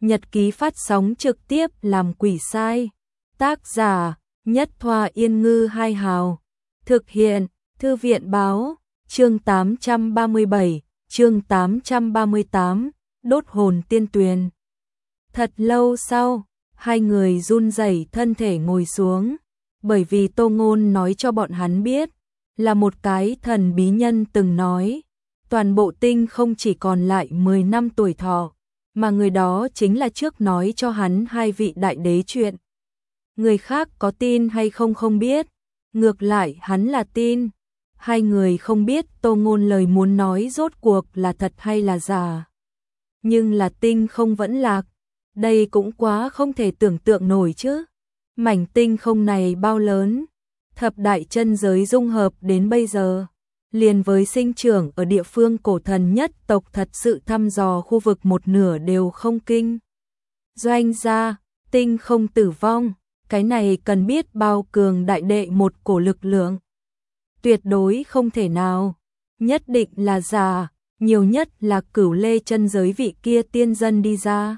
Nhật ký phát sóng trực tiếp làm quỷ sai. Tác giả Nhất Thoa Yên Ngư Hai Hào. Thực hiện Thư viện Báo. Chương 837, chương 838, đốt hồn tiên tuyền. Thật lâu sau, hai người run rẩy thân thể ngồi xuống, bởi vì Tô Ngôn nói cho bọn hắn biết, là một cái thần bí nhân từng nói, toàn bộ tinh không chỉ còn lại 10 năm tuổi thọ, mà người đó chính là trước nói cho hắn hai vị đại đế chuyện. Người khác có tin hay không không biết, ngược lại hắn là tin. Hai người không biết Tô Ngôn lời muốn nói rốt cuộc là thật hay là giả. Nhưng là tinh không vẫn lạc, đây cũng quá không thể tưởng tượng nổi chứ. Mảnh tinh không này bao lớn, thập đại chân giới dung hợp đến bây giờ, liền với sinh trưởng ở địa phương cổ thần nhất tộc thật sự thăm dò khu vực một nửa đều không kinh. Doanh gia, tinh không tử vong, cái này cần biết bao cường đại đệ một cổ lực lượng. Tuyệt đối không thể nào, nhất định là giả, nhiều nhất là Cửu Lê chân giới vị kia tiên dân đi ra.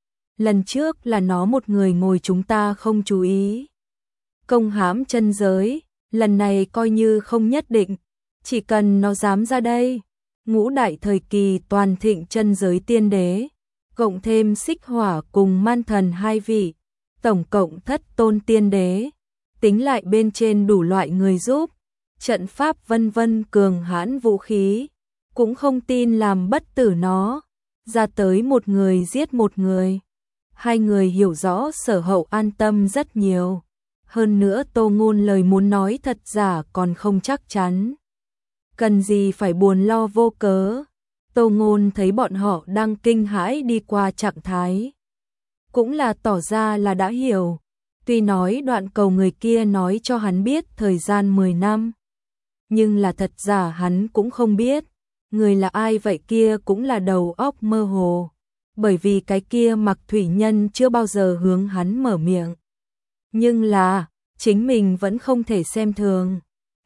Lần trước là nó một người ngồi chúng ta không chú ý. Công hãm chân giới, lần này coi như không nhất định, chỉ cần nó dám ra đây. Ngũ đại thời kỳ toàn thịnh chân giới tiên đế, cộng thêm Xích Hỏa cùng Man Thần hai vị, tổng cộng thất tôn tiên đế, tính lại bên trên đủ loại người giúp, trận pháp vân vân cường hãn vũ khí, cũng không tin làm bất tử nó, ra tới một người giết một người. Hai người hiểu rõ Sở Hậu an tâm rất nhiều, hơn nữa Tô Ngôn lời muốn nói thật giả còn không chắc chắn. Cần gì phải buồn lo vô cớ. Tô Ngôn thấy bọn họ đang kinh hãi đi qua trạng thái, cũng là tỏ ra là đã hiểu, tuy nói đoạn cầu người kia nói cho hắn biết thời gian 10 năm, nhưng là thật giả hắn cũng không biết, người là ai vậy kia cũng là đầu óc mơ hồ, bởi vì cái kia Mặc Thủy Nhân chưa bao giờ hướng hắn mở miệng. Nhưng là, chính mình vẫn không thể xem thường,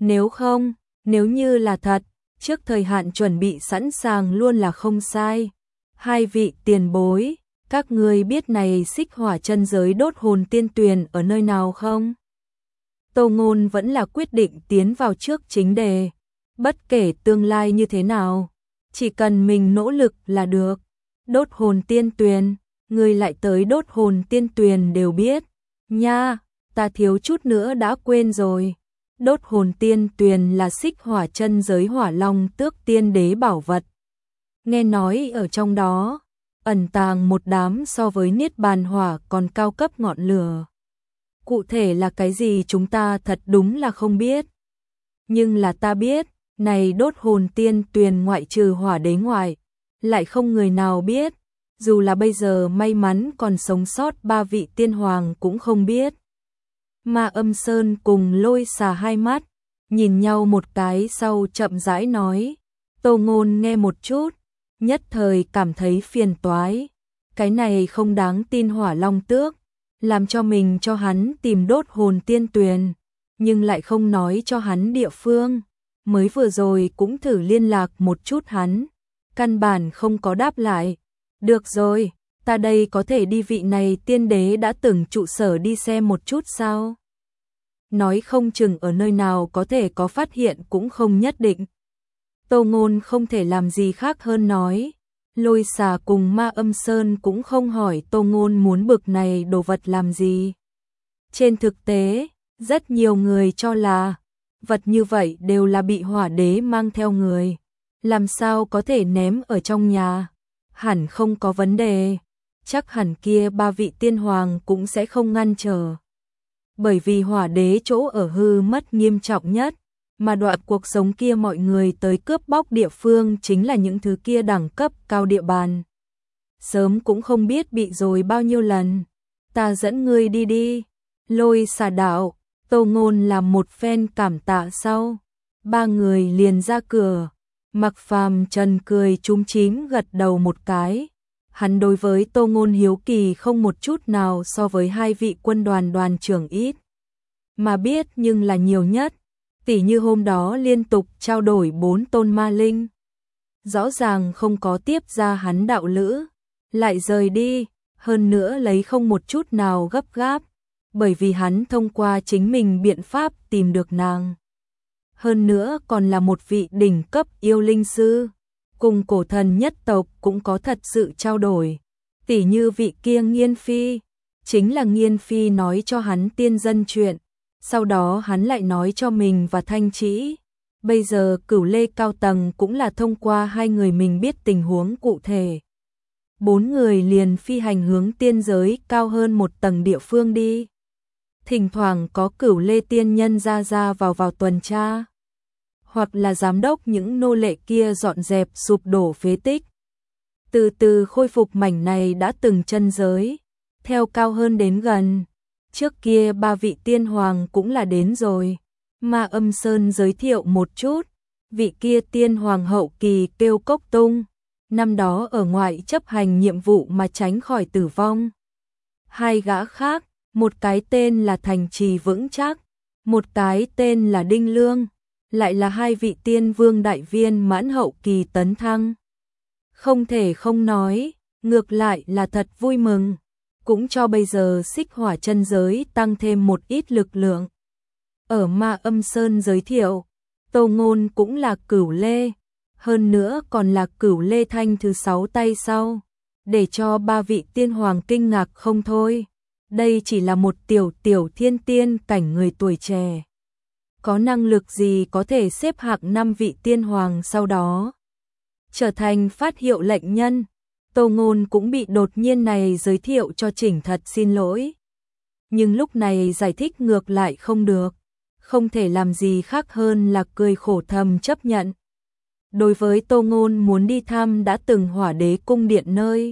nếu như là thật, trước thời hạn chuẩn bị sẵn sàng luôn là không sai. Hai vị tiền bối, các ngươi biết này Xích Hỏa chân giới đốt hồn tiên tuyền ở nơi nào không? Tô Ngôn vẫn là quyết định tiến vào trước chính đề, bất kể tương lai như thế nào, chỉ cần mình nỗ lực là được. Đốt hồn tiên tuyền, ngươi lại tới đốt hồn tiên tuyền đều biết. Nha, ta thiếu chút nữa đã quên rồi. Đốt hồn tiên tuyền là Xích Hỏa chân giới Hỏa Long Tước tiên đế bảo vật. Nghe nói ở trong đó ẩn tàng một đám so với Niết Bàn Hỏa còn cao cấp ngọn lửa. Cụ thể là cái gì chúng ta thật đúng là không biết. Nhưng là ta biết, này đốt hồn tiên tuyền ngoại trừ Hỏa đế ngoại, lại không người nào biết, dù là bây giờ may mắn còn sống sót ba vị tiên hoàng cũng không biết. Ma Âm Sơn cùng Lôi Xà hai mắt, nhìn nhau một cái sau chậm rãi nói. Tô Ngôn nghe một chút, nhất thời cảm thấy phiền toái. Cái này không đáng tin Hỏa Long Tước, làm cho mình cho hắn tìm đốt hồn tiên tuyền, nhưng lại không nói cho hắn địa phương. Mới vừa rồi cũng thử liên lạc một chút hắn, căn bản không có đáp lại. Được rồi, ta đây có thể đi vị này tiên đế đã từng trụ sở đi xem một chút sao? Nói không chừng ở nơi nào có thể có phát hiện cũng không nhất định. Tô Ngôn không thể làm gì khác hơn nói. Lôi Xà cùng Ma Âm Sơn cũng không hỏi Tô Ngôn muốn bực này đồ vật làm gì. Trên thực tế, rất nhiều người cho là vật như vậy đều là bị Hỏa đế mang theo người, làm sao có thể ném ở trong nhà. Hẳn không có vấn đề, chắc hẳn kia ba vị tiên hoàng cũng sẽ không ngăn trở. Bởi vì Hỏa đế chỗ ở hư mất nghiêm trọng nhất, mà đoạn cuộc sống kia mọi người tới cướp bóc địa phương chính là những thứ kia đẳng cấp cao địa bàn. Sớm cũng không biết bị rồi bao nhiêu lần. Ta dẫn ngươi đi đi. Lôi Xà đạo, Tô Ngôn làm một phen cảm tạ sau, ba người liền ra cửa. Mặc Phàm Trần cười chúm chím gật đầu một cái. Hắn đối với Tô Ngôn hiếu kỳ không một chút nào so với hai vị quân đoàn đoàn trưởng ít. Mà biết nhưng là nhiều nhất, tỉ như hôm đó liên tục trao đổi 4 tôn ma linh. Rõ ràng không có tiếp ra hắn đạo lữ, lại rời đi, hơn nữa lấy không một chút nào gấp gáp, bởi vì hắn thông qua chính mình biện pháp tìm được nàng. Hơn nữa còn là một vị đỉnh cấp yêu linh sư, cùng cổ thần nhất tộc cũng có thật sự trao đổi. Tỉ như vị kia Nghiên Phi, chính là Nghiên Phi nói cho hắn tiên dân chuyện, sau đó hắn lại nói cho mình và Thanh Trĩ. Bây giờ Cửu Lê cao tầng cũng là thông qua hai người mình biết tình huống cụ thể. 4 người liền phi hành hướng tiên giới cao hơn một tầng địa phương đi. Thỉnh thoảng có Cửu Lê tiên nhân ra ra vào tuần tra, hoặc là giám đốc những nô lệ kia dọn dẹp sụp đổ phế tích, từ từ khôi phục mảnh này đã từng chân giới, theo cao hơn đến gần. Trước kia 3 vị tiên hoàng cũng là đến rồi. Ma Âm Sơn giới thiệu một chút, vị kia tiên hoàng hậu kỳ kêu Cốc Tung, năm đó ở ngoại chấp hành nhiệm vụ mà tránh khỏi tử vong. Hai gã khác, một cái tên là Thành Trì Vững Chắc, một cái tên là Đinh Lương, lại là hai vị tiên vương đại viên mãn hậu kỳ tấn thăng. Không thể không nói, ngược lại là thật vui mừng, cũng cho bây giờ Xích Hỏa chân giới tăng thêm một ít lực lượng. Ở Ma Âm Sơn giới thiệu, Tô Ngôn cũng là Cửu Lê, hơn nữa còn là Cửu Lê Thanh thứ 6 tay sau, để cho 3 vị tiên hoàng kinh ngạc không thôi. Đây chỉ là một tiểu thiên tiên cảnh người tuổi trẻ. Có năng lực gì có thể xếp hạng 5 vị tiên hoàng sau đó trở thành phát hiệu lệnh nhân. Tô Ngôn cũng bị đột nhiên này giới thiệu cho chỉnh thật xin lỗi. Nhưng lúc này giải thích ngược lại không được, không thể làm gì khác hơn là cười khổ thầm chấp nhận. Đối với Tô Ngôn muốn đi thăm đã từng Hỏa Đế cung điện nơi,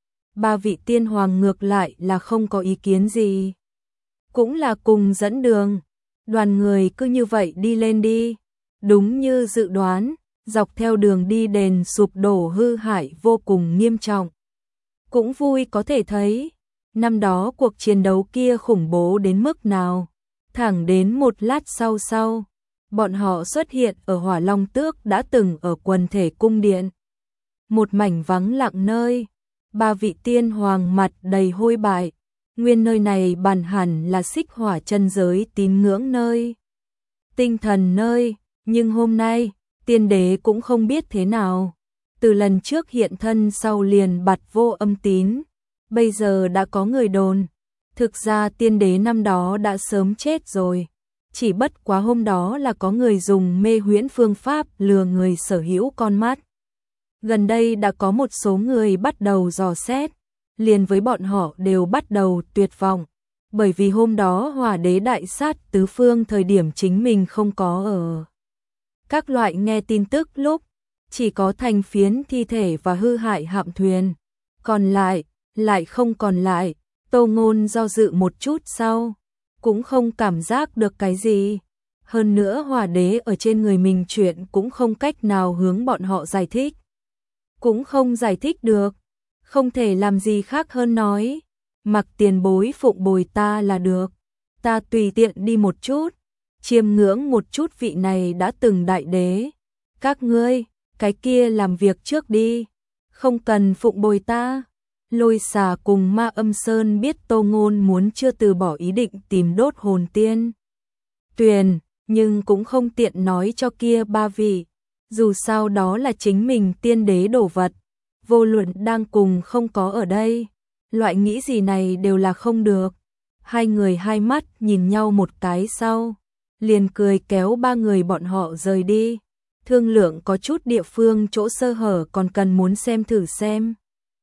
3 vị tiên hoàng ngược lại là không có ý kiến gì. Cũng là cùng dẫn đường, đoàn người cứ như vậy đi lên đi. Đúng như dự đoán, dọc theo đường đi đền sụp đổ hư hại vô cùng nghiêm trọng. Cũng vui có thể thấy, năm đó cuộc chiến đấu kia khủng bố đến mức nào. Thẳng đến một lát sau, bọn họ xuất hiện ở Hỏa Long Tước đã từng ở quần thể cung điện. Một mảnh vắng lặng nơi, 3 vị tiên hoàng mặt đầy hôi bại, nguyên nơi này bản hẳn là Xích Hỏa chân giới tín ngưỡng nơi, tinh thần nơi, nhưng hôm nay, tiên đế cũng không biết thế nào. Từ lần trước hiện thân sau liền bặt vô âm tín, bây giờ đã có người đồn. Thực ra tiên đế năm đó đã sớm chết rồi, chỉ bất quá hôm đó là có người dùng mê huyễn phương pháp lừa người sở hữu con mắt. Gần đây đã có một số người bắt đầu dò xét, liền với bọn họ đều bắt đầu tuyệt vọng, bởi vì hôm đó Hỏa Đế đại sát tứ phương thời điểm chính mình không có ở. Các loại nghe tin tức lúc, chỉ có thành phiến thi thể và hư hại hạm thuyền, còn lại không còn lại. Tô Ngôn do dự một chút sau, cũng không cảm giác được cái gì. Hơn nữa Hỏa Đế ở trên người mình chuyện cũng không cách nào hướng bọn họ giải thích. Cũng không giải thích được, không thể làm gì khác hơn nói, mặc tiền bối phụng bồi ta là được. Ta tùy tiện đi một chút, chiêm ngưỡng một chút vị này đã từng đại đế. Các ngươi, cái kia làm việc trước đi, không cần phụng bồi ta. Lôi Xà cùng Ma Âm Sơn biết Tô Ngôn muốn chưa từ bỏ ý định tìm đốt hồn tiên tuyền, nhưng cũng không tiện nói cho kia 3 vị, dù sao đó là chính mình tiên đế đồ vật, vô luận đang cùng không có ở đây, loại nghĩ gì này đều là không được. Hai người hai mắt nhìn nhau một cái sau, liền cười kéo 3 người bọn họ rời đi, thương lượng có chút địa phương chỗ sơ hở còn cần muốn xem thử xem.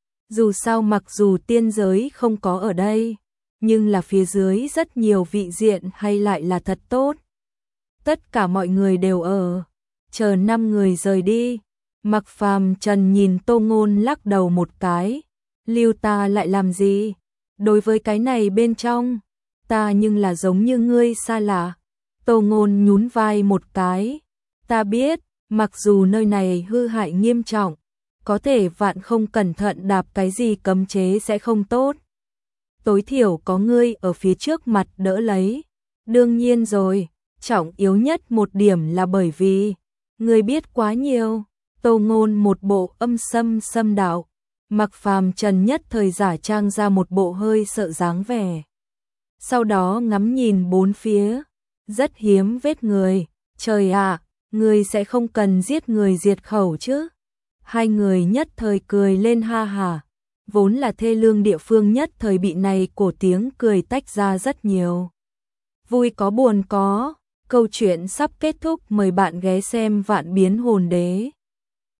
Dù sao mặc dù tiên giới không có ở đây, nhưng là phía dưới rất nhiều vị diện hay lại là thật tốt. Tất cả mọi người đều ở, chờ 5 người rời đi. Mặc Phàm Trần nhìn Tô Ngôn lắc đầu một cái, lưu ta lại làm gì? Đối với cái này bên trong, ta nhưng là giống như ngươi xa lạ. Tô Ngôn nhún vai một cái, ta biết, mặc dù nơi này hư hại nghiêm trọng, có thể vạn không cẩn thận đạp cái gì cấm chế sẽ không tốt. Tối thiểu có ngươi ở phía trước mặt đỡ lấy. Đương nhiên rồi, trọng yếu nhất một điểm là bởi vì ngươi biết quá nhiều. Tô Ngôn một bộ âm sâm đạo, Mặc Phàm Trần nhất thời giả trang ra một bộ hơi sợ dáng vẻ. Sau đó ngắm nhìn bốn phía, rất hiếm vết người, trời ạ, người sẽ không cần giết người diệt khẩu chứ. Hai người nhất thời cười lên ha hả, vốn là thê lương địa phương nhất thời bị này cổ tiếng cười tách ra rất nhiều. Vui có buồn có, câu chuyện sắp kết thúc, mời bạn ghé xem Vạn Biến Hồn Đế.